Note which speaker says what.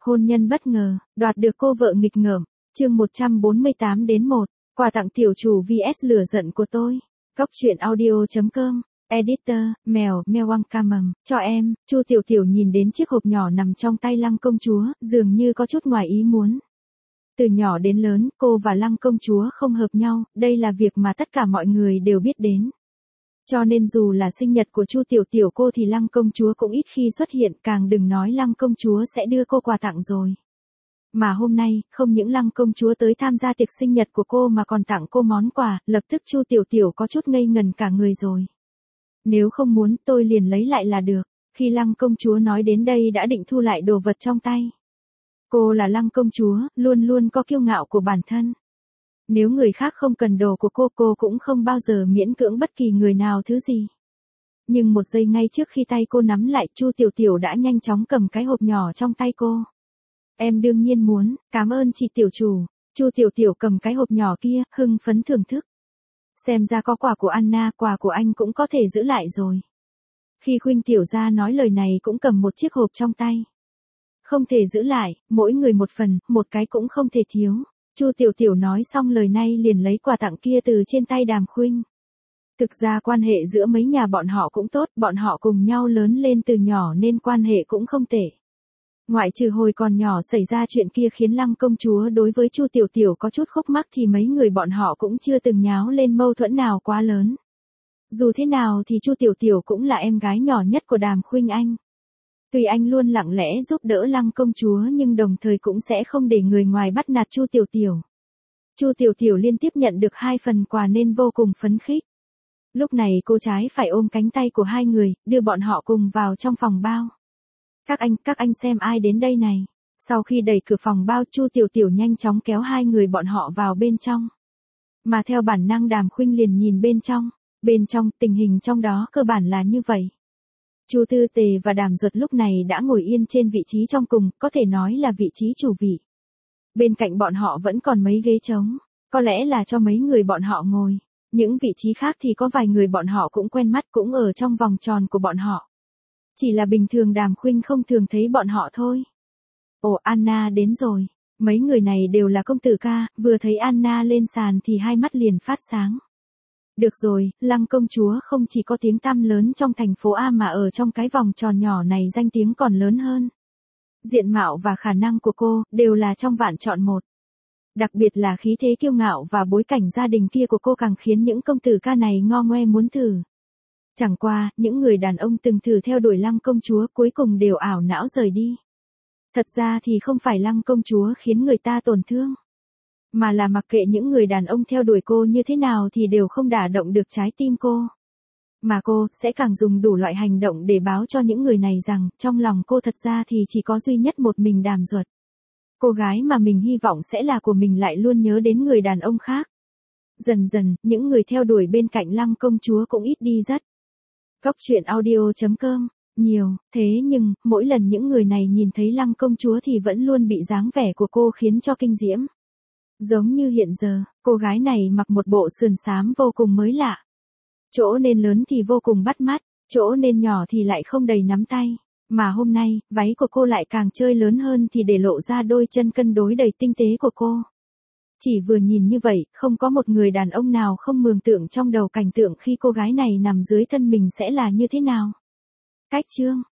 Speaker 1: Hôn nhân bất ngờ, đoạt được cô vợ nghịch ngợm. Chương 148-1, quà tặng tiểu chủ vs lửa giận của tôi. Góc truyện audio.com. Editor, mèo Wang Camầm, cho em. Chu Tiểu Tiểu nhìn đến chiếc hộp nhỏ nằm trong tay Lăng công chúa, dường như có chút ngoài ý muốn. Từ nhỏ đến lớn, cô và Lăng công chúa không hợp nhau, đây là việc mà tất cả mọi người đều biết đến. Cho nên dù là sinh nhật của Chu Tiểu Tiểu cô thì Lăng công chúa cũng ít khi xuất hiện, càng đừng nói Lăng công chúa sẽ đưa cô quà tặng rồi. Mà hôm nay, không những Lăng công chúa tới tham gia tiệc sinh nhật của cô mà còn tặng cô món quà, lập tức Chu Tiểu Tiểu có chút ngây ngần cả người rồi. Nếu không muốn tôi liền lấy lại là được. Khi Lăng công chúa nói đến đây đã định thu lại đồ vật trong tay. Cô là Lăng công chúa, luôn luôn có kiêu ngạo của bản thân. Nếu người khác không cần đồ của cô cũng không bao giờ miễn cưỡng bất kỳ người nào thứ gì. Nhưng một giây ngay trước khi tay cô nắm lại, Chu Tiểu Tiểu đã nhanh chóng cầm cái hộp nhỏ trong tay cô. Em đương nhiên muốn, cảm ơn chị tiểu chủ. Chu Tiểu Tiểu cầm cái hộp nhỏ kia, hưng phấn thưởng thức. Xem ra có quà của Anna, quà của anh cũng có thể giữ lại rồi. Khi Khuynh tiểu gia nói lời này cũng cầm một chiếc hộp trong tay. Không thể giữ lại, mỗi người một phần, một cái cũng không thể thiếu. Chu Tiểu Tiểu nói xong lời này liền lấy quà tặng kia từ trên tay Đàm Khuynh. Thực ra quan hệ giữa mấy nhà bọn họ cũng tốt, bọn họ cùng nhau lớn lên từ nhỏ nên quan hệ cũng không tệ. Ngoại trừ hồi còn nhỏ xảy ra chuyện kia khiến Lăng công chúa đối với Chu Tiểu Tiểu có chút khúc mắc thì mấy người bọn họ cũng chưa từng nháo lên mâu thuẫn nào quá lớn. Dù thế nào thì Chu Tiểu Tiểu cũng là em gái nhỏ nhất của Đàm Khuynh Anh. Tuy anh luôn lặng lẽ giúp đỡ Lăng công chúa nhưng đồng thời cũng sẽ không để người ngoài bắt nạt Chu Tiểu Tiểu. Chu Tiểu Tiểu liên tiếp nhận được 2 phần quà nên vô cùng phấn khích. Lúc này cô trái phải ôm cánh tay của hai người, đưa bọn họ cùng vào trong phòng bao. Các anh xem ai đến đây này. Sau khi đẩy cửa phòng bao, Chu Tiểu Tiểu nhanh chóng kéo hai người bọn họ vào bên trong. Mà theo bản năng Đàm Khuynh liền nhìn bên trong. Bên trong, tình hình trong đó cơ bản là như vậy. Chu Tư Tề và Đàm Duật lúc này đã ngồi yên trên vị trí trong cùng, có thể nói là vị trí chủ vị. Bên cạnh bọn họ vẫn còn mấy ghế trống, có lẽ là cho mấy người bọn họ ngồi. Những vị trí khác thì có vài người bọn họ cũng quen mắt, cũng ở trong vòng tròn của bọn họ. Chỉ là bình thường Đàm Khuynh không thường thấy bọn họ thôi. Ồ, Anna đến rồi. Mấy người này đều là công tử ca, vừa thấy Anna lên sàn thì hai mắt liền phát sáng. Được rồi, Lăng công chúa không chỉ có tiếng tăm lớn trong thành phố A mà ở trong cái vòng tròn nhỏ này danh tiếng còn lớn hơn. Diện mạo và khả năng của cô đều là trong vạn chọn một. Đặc biệt là khí thế kiêu ngạo và bối cảnh gia đình kia của cô càng khiến những công tử ca này ngo ngoe muốn thử. Chẳng qua, những người đàn ông từng thử theo đuổi Lăng công chúa cuối cùng đều ảo não rời đi. Thật ra thì không phải Lăng công chúa khiến người ta tổn thương. Mà là mặc kệ những người đàn ông theo đuổi cô như thế nào thì đều không đả động được trái tim cô. Mà cô sẽ càng dùng đủ loại hành động để báo cho những người này rằng trong lòng cô thật ra thì chỉ có duy nhất một mình Đàm Duật. Cô gái mà mình hy vọng sẽ là của mình lại luôn nhớ đến người đàn ông khác. Dần dần, những người theo đuổi bên cạnh Lăng công chúa cũng ít đi rất. Góc truyện audio.com. Nhiều, thế nhưng, mỗi lần những người này nhìn thấy Lăng công chúa thì vẫn luôn bị dáng vẻ của cô khiến cho kinh diễm. Giống như hiện giờ, cô gái này mặc một bộ sườn xám vô cùng mới lạ. Chỗ nên lớn thì vô cùng bắt mắt, chỗ nên nhỏ thì lại không đầy nắm tay. Mà hôm nay, váy của cô lại càng chơi lớn hơn thì để lộ ra đôi chân cân đối đầy tinh tế của cô. Chỉ vừa nhìn như vậy, không có một người đàn ông nào không mường tượng trong đầu cảnh tượng khi cô gái này nằm dưới thân mình sẽ là như thế nào. Cách chương